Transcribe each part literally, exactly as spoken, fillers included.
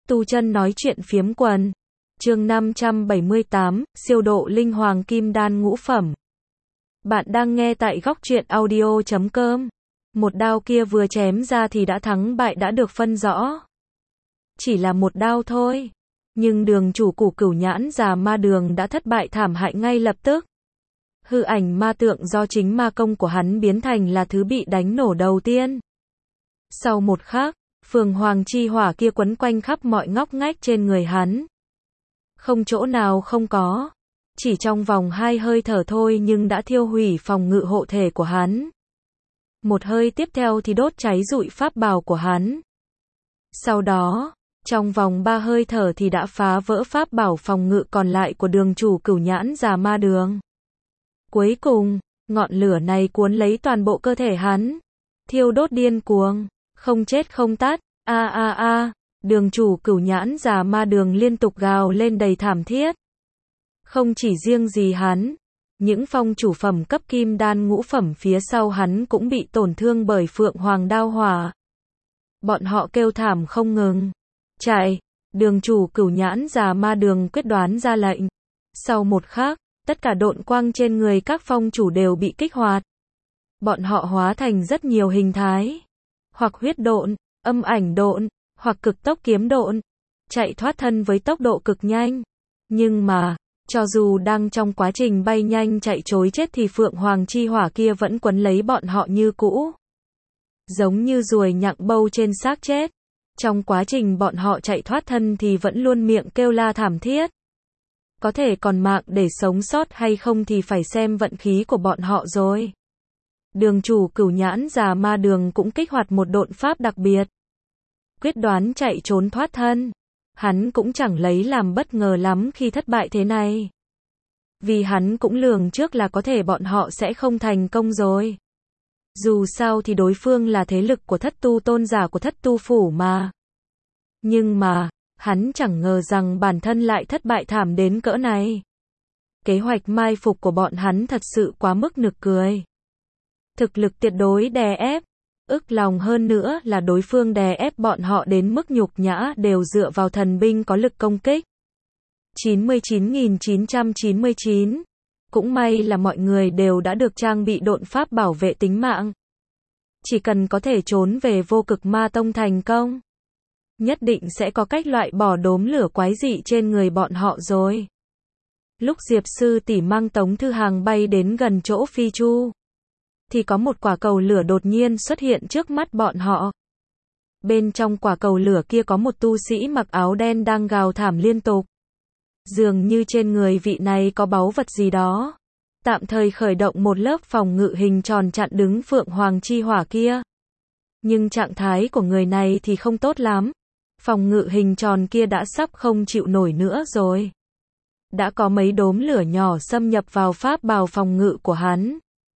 Tu chân nói chuyện phiếm quần. Chương năm trăm bảy mươi tám, siêu độ linh hoàng kim đan ngũ phẩm. Bạn đang nghe tại góc truyện audio chấm com. Một đao kia vừa chém ra thì đã thắng bại đã được phân rõ. Chỉ là một đao thôi. Nhưng đường chủ củ Cửu Nhãn Già Ma Đường đã thất bại thảm hại ngay lập tức. Hư ảnh ma tượng do chính ma công của hắn biến thành là thứ bị đánh nổ đầu tiên. Sau một khắc, phượng hoàng chi hỏa kia quấn quanh khắp mọi ngóc ngách trên người hắn. Không chỗ nào không có. Chỉ trong vòng hai hơi thở thôi nhưng đã thiêu hủy phòng ngự hộ thể của hắn. Một hơi tiếp theo thì đốt cháy rụi pháp bào của hắn. Sau đó, trong vòng ba hơi thở thì đã phá vỡ pháp bảo phòng ngự còn lại của đường chủ Cửu Nhãn Già Ma Đường. Cuối cùng, ngọn lửa này cuốn lấy toàn bộ cơ thể hắn. Thiêu đốt điên cuồng, không chết không tắt, a a a, đường chủ Cửu Nhãn Già Ma Đường liên tục gào lên đầy thảm thiết. Không chỉ riêng gì hắn, những phong chủ phẩm cấp kim đan ngũ phẩm phía sau hắn cũng bị tổn thương bởi phượng hoàng đao hỏa. Bọn họ kêu thảm không ngừng. Chạy, đường chủ Cửu Nhãn Già Ma Đường quyết đoán ra lệnh. Sau một khắc, tất cả độn quang trên người các phong chủ đều bị kích hoạt. Bọn họ hóa thành rất nhiều hình thái. Hoặc huyết độn, âm ảnh độn, hoặc cực tốc kiếm độn. Chạy thoát thân với tốc độ cực nhanh. Nhưng mà, cho dù đang trong quá trình bay nhanh chạy trối chết thì phượng hoàng chi hỏa kia vẫn quấn lấy bọn họ như cũ. Giống như ruồi nhặng bâu trên xác chết. Trong quá trình bọn họ chạy thoát thân thì vẫn luôn miệng kêu la thảm thiết. Có thể còn mạng để sống sót hay không thì phải xem vận khí của bọn họ rồi. Đường chủ Cửu Nhãn Già Ma Đường cũng kích hoạt một độn pháp đặc biệt. Quyết đoán chạy trốn thoát thân. Hắn cũng chẳng lấy làm bất ngờ lắm khi thất bại thế này. Vì hắn cũng lường trước là có thể bọn họ sẽ không thành công rồi. Dù sao thì đối phương là thế lực của thất tu tôn giả của thất tu phủ mà. Nhưng mà, hắn chẳng ngờ rằng bản thân lại thất bại thảm đến cỡ này. Kế hoạch mai phục của bọn hắn thật sự quá mức nực cười. Thực lực tuyệt đối đè ép. Ức lòng hơn nữa là đối phương đè ép bọn họ đến mức nhục nhã đều dựa vào thần binh có lực công kích. chín mươi chín nghìn chín trăm chín mươi chín. Cũng may là mọi người đều đã được trang bị độn pháp bảo vệ tính mạng. Chỉ cần có thể trốn về Vô Cực Ma Tông thành công, nhất định sẽ có cách loại bỏ đốm lửa quái dị trên người bọn họ rồi. Lúc Diệp sư tỷ mang Tống Thư Hàng bay đến gần chỗ Phi Chu, thì có một quả cầu lửa đột nhiên xuất hiện trước mắt bọn họ. Bên trong quả cầu lửa kia có một tu sĩ mặc áo đen đang gào thảm liên tục. Dường như trên người vị này có báu vật gì đó. Tạm thời khởi động một lớp phòng ngự hình tròn chặn đứng phượng hoàng chi hỏa kia. Nhưng trạng thái của người này thì không tốt lắm. Phòng ngự hình tròn kia đã sắp không chịu nổi nữa rồi. Đã có mấy đốm lửa nhỏ xâm nhập vào pháp bào phòng ngự của hắn.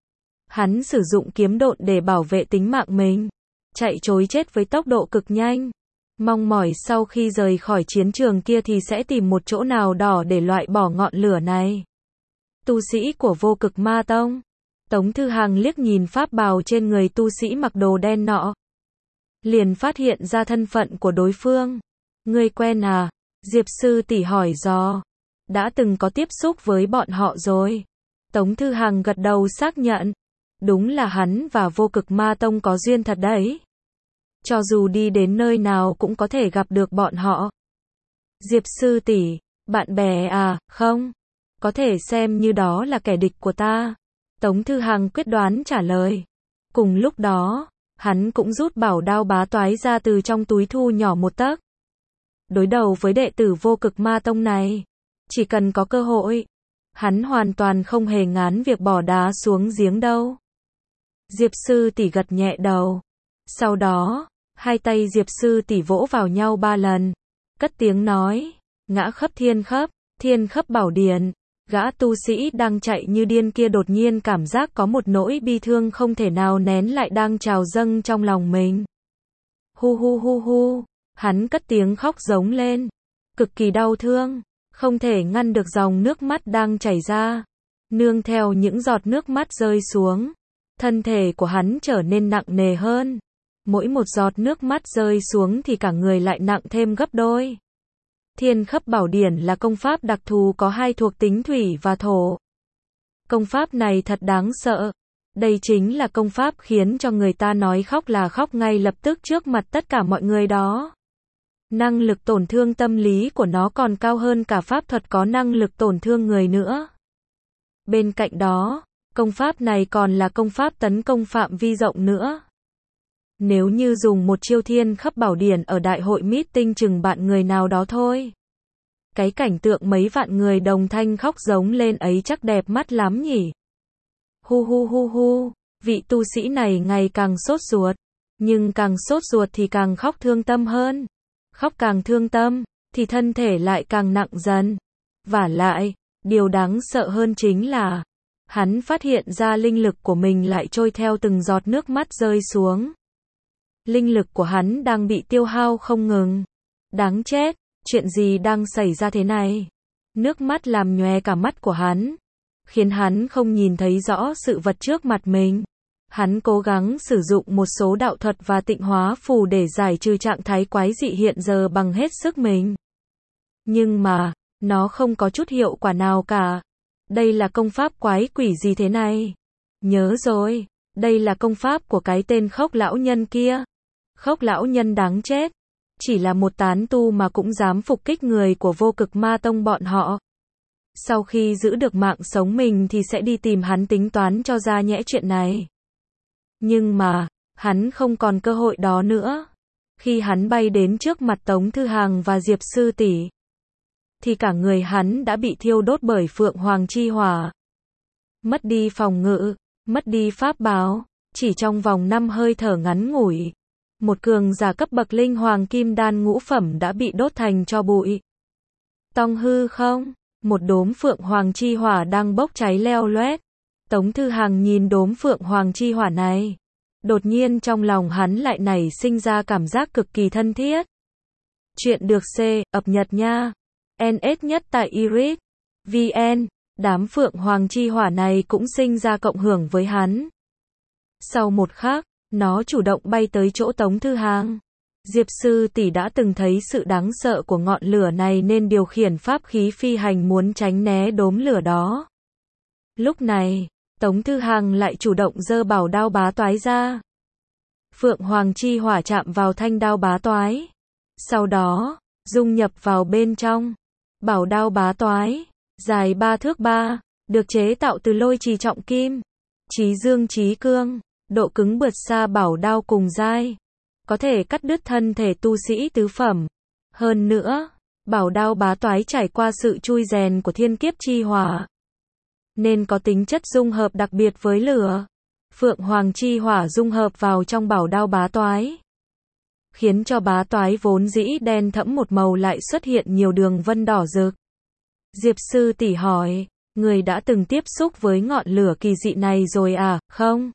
Hắn sử dụng kiếm độn để bảo vệ tính mạng mình. Chạy trối chết với tốc độ cực nhanh. Mong mỏi sau khi rời khỏi chiến trường kia thì sẽ tìm một chỗ nào đỏ để loại bỏ ngọn lửa này. Tu sĩ của Vô Cực Ma Tông. Tống Thư Hàng liếc nhìn pháp bào trên người tu sĩ mặc đồ đen nọ. Liền phát hiện ra thân phận của đối phương. Ngươi quen à? Diệp sư tỷ hỏi dò. Đã từng có tiếp xúc với bọn họ rồi. Tống Thư Hàng gật đầu xác nhận. Đúng là hắn và Vô Cực Ma Tông có duyên thật đấy. Cho dù đi đến nơi nào cũng có thể gặp được bọn họ. Diệp sư tỷ, bạn bè à, không? Có thể xem như đó là kẻ địch của ta. Tống Thư Hàng quyết đoán trả lời. Cùng lúc đó, hắn cũng rút bảo đao bá toái ra từ trong túi thu nhỏ một tấc. Đối đầu với đệ tử Vô Cực Ma Tông này, chỉ cần có cơ hội, hắn hoàn toàn không hề ngán việc bỏ đá xuống giếng đâu. Diệp sư tỷ gật nhẹ đầu. Sau đó, hai tay Diệp sư tỷ vỗ vào nhau ba lần. Cất tiếng nói, ngã khắp thiên khắp, thiên khắp bảo điển. Gã tu sĩ đang chạy như điên kia đột nhiên cảm giác có một nỗi bi thương không thể nào nén lại đang trào dâng trong lòng mình. Hu hu hu hu, hắn cất tiếng khóc giống lên. Cực kỳ đau thương, không thể ngăn được dòng nước mắt đang chảy ra. Nương theo những giọt nước mắt rơi xuống, thân thể của hắn trở nên nặng nề hơn. mỗi một giọt nước mắt rơi xuống thì cả người lại nặng thêm gấp đôi. Thiên Khấp Bảo Điển là công pháp đặc thù có hai thuộc tính thủy và thổ. Công pháp này thật đáng sợ. Đây chính là công pháp khiến cho người ta nói khóc là khóc ngay lập tức trước mặt tất cả mọi người đó. Năng lực tổn thương tâm lý của nó còn cao hơn cả pháp thuật có năng lực tổn thương người nữa. Bên cạnh đó, công pháp này còn là công pháp tấn công phạm vi rộng nữa. Nếu như dùng một chiêu Thiên Khấp Bảo Điển ở đại hội meeting chừng bạn người nào đó thôi. Cái cảnh tượng mấy vạn người đồng thanh khóc giống lên ấy chắc đẹp mắt lắm nhỉ. Hu hu hu hu, vị tu sĩ này ngày càng sốt ruột. Nhưng càng sốt ruột thì càng khóc thương tâm hơn. Khóc càng thương tâm, thì thân thể lại càng nặng dần. Vả lại, điều đáng sợ hơn chính là, hắn phát hiện ra linh lực của mình lại trôi theo từng giọt nước mắt rơi xuống. Linh lực của hắn đang bị tiêu hao không ngừng. Đáng chết, chuyện gì đang xảy ra thế này? Nước mắt làm nhòe cả mắt của hắn, khiến hắn không nhìn thấy rõ sự vật trước mặt mình. Hắn cố gắng sử dụng một số đạo thuật và tịnh hóa phù để giải trừ trạng thái quái dị hiện giờ bằng hết sức mình. Nhưng mà, nó không có chút hiệu quả nào cả. Đây là công pháp quái quỷ gì thế này? Nhớ rồi, đây là công pháp của cái tên Khốc lão nhân kia. Khốc lão nhân đáng chết. Chỉ là một tán tu mà cũng dám phục kích người của Vô Cực Ma Tông bọn họ. Sau khi giữ được mạng sống mình thì sẽ đi tìm hắn tính toán cho ra nhẽ chuyện này. Nhưng mà, hắn không còn cơ hội đó nữa. Khi hắn bay đến trước mặt Tống Thư Hàng và Diệp Sư tỷ, thì cả người hắn đã bị thiêu đốt bởi Phượng Hoàng chi hỏa. Mất đi phòng ngự, mất đi pháp bảo, chỉ trong vòng năm hơi thở ngắn ngủi. Một cường giả cấp bậc linh hoàng kim đan ngũ phẩm đã bị đốt thành tro bụi. Tông hư không? Một đốm Phượng Hoàng chi hỏa đang bốc cháy leo loét. Tống Thư Hàng nhìn đốm Phượng Hoàng chi hỏa này. Đột nhiên trong lòng hắn lại nảy sinh ra cảm giác cực kỳ thân thiết. Chuyện được C, ập nhật nha. en ét nhất tại Iris. vê en, đám Phượng Hoàng chi hỏa này cũng sinh ra cộng hưởng với hắn. Sau một khắc, nó chủ động bay tới chỗ Tống Thư Hàng. Diệp Sư tỷ đã từng thấy sự đáng sợ của ngọn lửa này nên điều khiển pháp khí phi hành muốn tránh né đốm lửa đó. Lúc này, Tống Thư Hàng lại chủ động giơ bảo đao bá toái ra. Phượng Hoàng chi hỏa chạm vào thanh đao bá toái. Sau đó, dung nhập vào bên trong. Bảo đao bá toái, dài ba thước ba, được chế tạo từ lôi trì trọng kim. Chí dương chí cương, độ cứng vượt xa bảo đao cùng giai. Có thể cắt đứt thân thể tu sĩ tứ phẩm. Hơn nữa, bảo đao bá toái trải qua sự chui rèn của thiên kiếp chi hỏa, nên có tính chất dung hợp đặc biệt với lửa. Phượng Hoàng chi hỏa dung hợp vào trong bảo đao bá toái, khiến cho bá toái vốn dĩ đen thẫm một màu lại xuất hiện nhiều đường vân đỏ rực. Diệp Sư tỷ hỏi, người đã từng tiếp xúc với ngọn lửa kỳ dị này rồi à, không?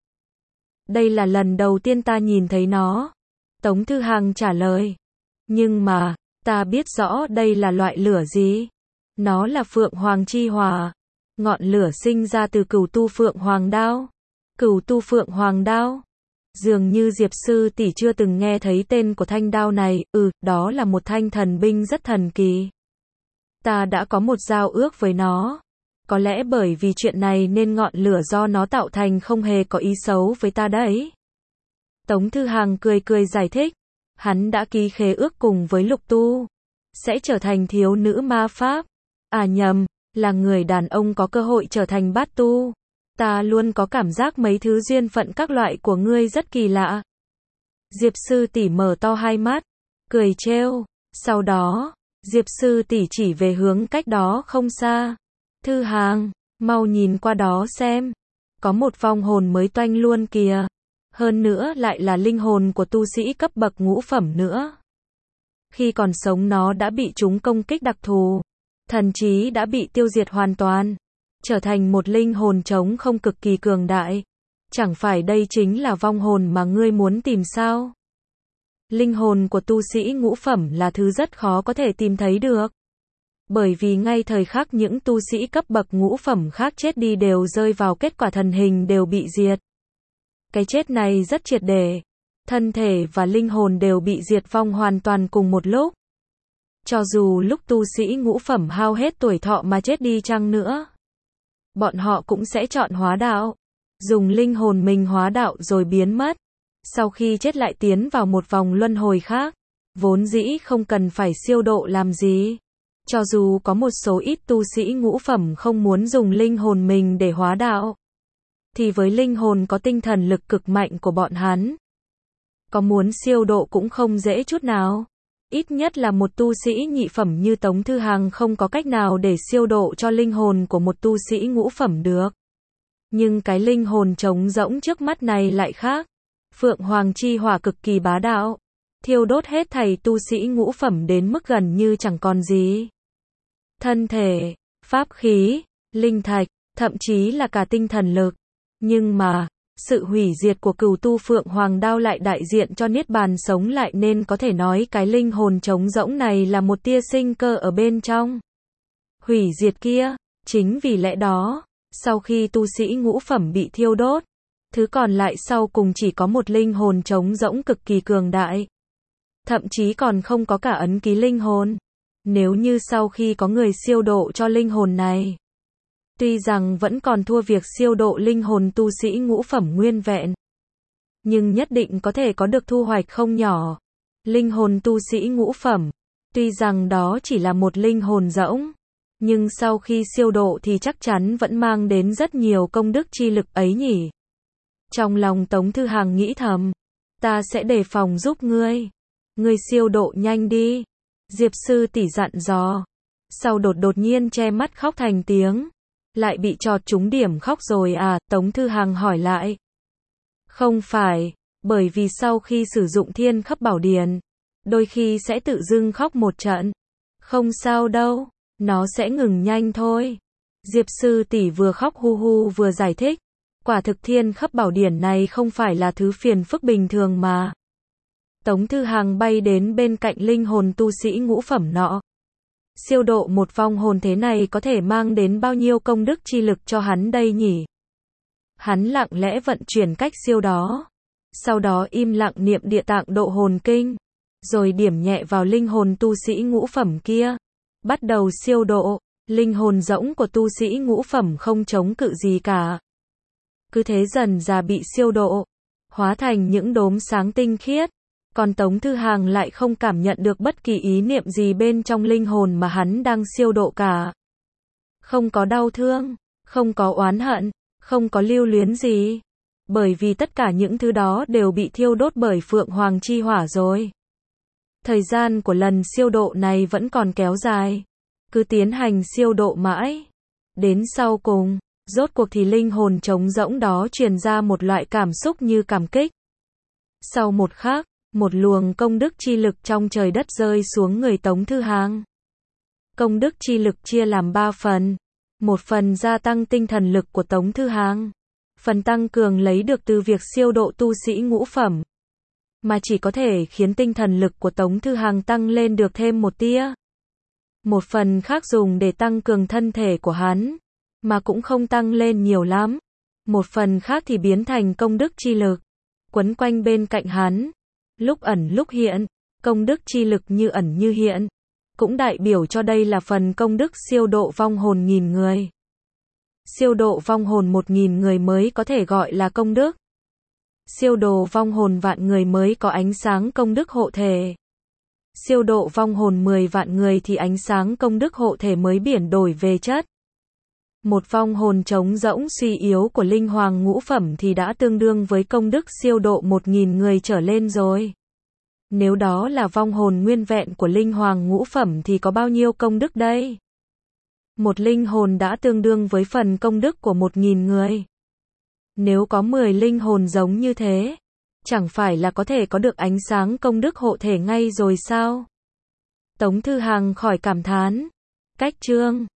Đây là lần đầu tiên ta nhìn thấy nó. Tống Thư Hàng trả lời. Nhưng mà, ta biết rõ đây là loại lửa gì. Nó là Phượng Hoàng chi hỏa. Ngọn lửa sinh ra từ cửu tu Phượng Hoàng đao. Cửu tu Phượng Hoàng đao. Dường như Diệp Sư tỷ chưa từng nghe thấy tên của thanh đao này. Ừ, đó là một thanh thần binh rất thần kỳ. Ta đã có một giao ước với nó. Có lẽ bởi vì chuyện này nên ngọn lửa do nó tạo thành không hề có ý xấu với ta đấy. Tống Thư Hàng cười cười giải thích. Hắn đã ký khế ước cùng với Lục Tu. Sẽ trở thành thiếu nữ ma pháp. À nhầm, là người đàn ông có cơ hội trở thành bát tu. Ta luôn có cảm giác mấy thứ duyên phận các loại của ngươi rất kỳ lạ. Diệp Sư tỷ mở to hai mắt, cười trêu. Sau đó, Diệp Sư tỷ chỉ về hướng cách đó không xa. Thư Hàng, mau nhìn qua đó xem. Có một vong hồn mới toanh luôn kìa. Hơn nữa lại là linh hồn của tu sĩ cấp bậc ngũ phẩm nữa. Khi còn sống nó đã bị chúng công kích đặc thù. Thần trí đã bị tiêu diệt hoàn toàn. Trở thành một linh hồn trống không cực kỳ cường đại. Chẳng phải đây chính là vong hồn mà ngươi muốn tìm sao? Linh hồn của tu sĩ ngũ phẩm là thứ rất khó có thể tìm thấy được. Bởi vì ngay thời khắc những tu sĩ cấp bậc ngũ phẩm khác chết đi đều rơi vào kết quả thần hình đều bị diệt. Cái chết này rất triệt để. thân thể và linh hồn đều bị diệt vong hoàn toàn cùng một lúc. Cho dù lúc tu sĩ ngũ phẩm hao hết tuổi thọ mà chết đi chăng nữa, bọn họ cũng sẽ chọn hóa đạo, dùng linh hồn mình hóa đạo rồi biến mất. Sau khi chết lại tiến vào một vòng luân hồi khác, vốn dĩ không cần phải siêu độ làm gì. Cho dù có một số ít tu sĩ ngũ phẩm không muốn dùng linh hồn mình để hóa đạo, thì với linh hồn có tinh thần lực cực mạnh của bọn hắn, có muốn siêu độ cũng không dễ chút nào. Ít nhất là một tu sĩ nhị phẩm như Tống Thư Hằng không có cách nào để siêu độ cho linh hồn của một tu sĩ ngũ phẩm được. Nhưng cái linh hồn trống rỗng trước mắt này lại khác. Phượng Hoàng chi hỏa cực kỳ bá đạo, thiêu đốt hết thảy tu sĩ ngũ phẩm đến mức gần như chẳng còn gì. Thân thể, pháp khí, linh thạch, thậm chí là cả tinh thần lực. Nhưng mà, sự hủy diệt của cửu tu Phượng Hoàng đao lại đại diện cho niết bàn sống lại, nên có thể nói cái linh hồn trống rỗng này là một tia sinh cơ ở bên trong. Hủy diệt kia, chính vì lẽ đó, sau khi tu sĩ ngũ phẩm bị thiêu đốt, thứ còn lại sau cùng chỉ có một linh hồn trống rỗng cực kỳ cường đại. Thậm chí còn không có cả ấn ký linh hồn. Nếu như sau khi có người siêu độ cho linh hồn này, tuy rằng vẫn còn thua việc siêu độ linh hồn tu sĩ ngũ phẩm nguyên vẹn, nhưng nhất định có thể có được thu hoạch không nhỏ. Linh hồn tu sĩ ngũ phẩm, tuy rằng đó chỉ là một linh hồn rỗng, nhưng sau khi siêu độ thì chắc chắn vẫn mang đến rất nhiều công đức chi lực ấy nhỉ. Trong lòng Tống Thư Hằng nghĩ thầm, ta sẽ đề phòng giúp ngươi. Ngươi siêu độ nhanh đi. Diệp sư tỷ dặn dò. Sau đột đột nhiên che mắt khóc thành tiếng. Lại bị chọt trúng điểm khóc rồi à? Tống Thư Hằng hỏi lại. Không phải, bởi vì sau khi sử dụng Thiên Khắp Bảo Điển, đôi khi sẽ tự dưng khóc một trận. Không sao đâu, nó sẽ ngừng nhanh thôi. Diệp sư tỷ vừa khóc hu hu vừa giải thích. Quả thực Thiên Khắp Bảo Điển này không phải là thứ phiền phức bình thường mà. Tống Thư Hằng bay đến bên cạnh linh hồn tu sĩ ngũ phẩm nọ. Siêu độ một vong hồn thế này có thể mang đến bao nhiêu công đức chi lực cho hắn đây nhỉ? Hắn lặng lẽ vận chuyển cách siêu đó. Sau đó im lặng niệm Địa Tạng Độ Hồn Kinh. Rồi điểm nhẹ vào linh hồn tu sĩ ngũ phẩm kia. Bắt đầu siêu độ. Linh hồn rỗng của tu sĩ ngũ phẩm không chống cự gì cả. Cứ thế dần dà bị siêu độ. Hóa thành những đốm sáng tinh khiết. Còn Tống Thư Hằng lại không cảm nhận được bất kỳ ý niệm gì bên trong linh hồn mà hắn đang siêu độ cả. Không có đau thương, không có oán hận, không có lưu luyến gì. Bởi vì tất cả những thứ đó đều bị thiêu đốt bởi Phượng Hoàng chi hỏa rồi. Thời gian của lần siêu độ này vẫn còn kéo dài. Cứ tiến hành siêu độ mãi. Đến sau cùng, rốt cuộc thì linh hồn trống rỗng đó truyền ra một loại cảm xúc như cảm kích. Sau một khắc, một luồng công đức chi lực trong trời đất rơi xuống người Tống Thư Hằng. Công đức chi lực chia làm ba phần. Một phần gia tăng tinh thần lực của Tống Thư Hằng. Phần tăng cường lấy được từ việc siêu độ tu sĩ ngũ phẩm. Mà chỉ có thể khiến tinh thần lực của Tống Thư Hằng tăng lên được thêm một tia. Một phần khác dùng để tăng cường thân thể của hắn. Mà cũng không tăng lên nhiều lắm. Một phần khác thì biến thành công đức chi lực. Quấn quanh bên cạnh hắn. Lúc ẩn lúc hiện, công đức chi lực như ẩn như hiện, cũng đại biểu cho đây là phần công đức siêu độ vong hồn nghìn người. Siêu độ vong hồn một nghìn người mới có thể gọi là công đức. Siêu độ vong hồn vạn người mới có ánh sáng công đức hộ thể. Siêu độ vong hồn mười vạn người thì ánh sáng công đức hộ thể mới biển đổi về chất. Một vong hồn trống rỗng suy yếu của linh hoàng ngũ phẩm thì đã tương đương với công đức siêu độ một nghìn người trở lên rồi. Nếu đó là vong hồn nguyên vẹn của linh hoàng ngũ phẩm thì có bao nhiêu công đức đây? Một linh hồn đã tương đương với phần công đức của một nghìn người. Nếu có mười linh hồn giống như thế, chẳng phải là có thể có được ánh sáng công đức hộ thể ngay rồi sao? Tống Thư Hằng khỏi cảm thán. Cách chương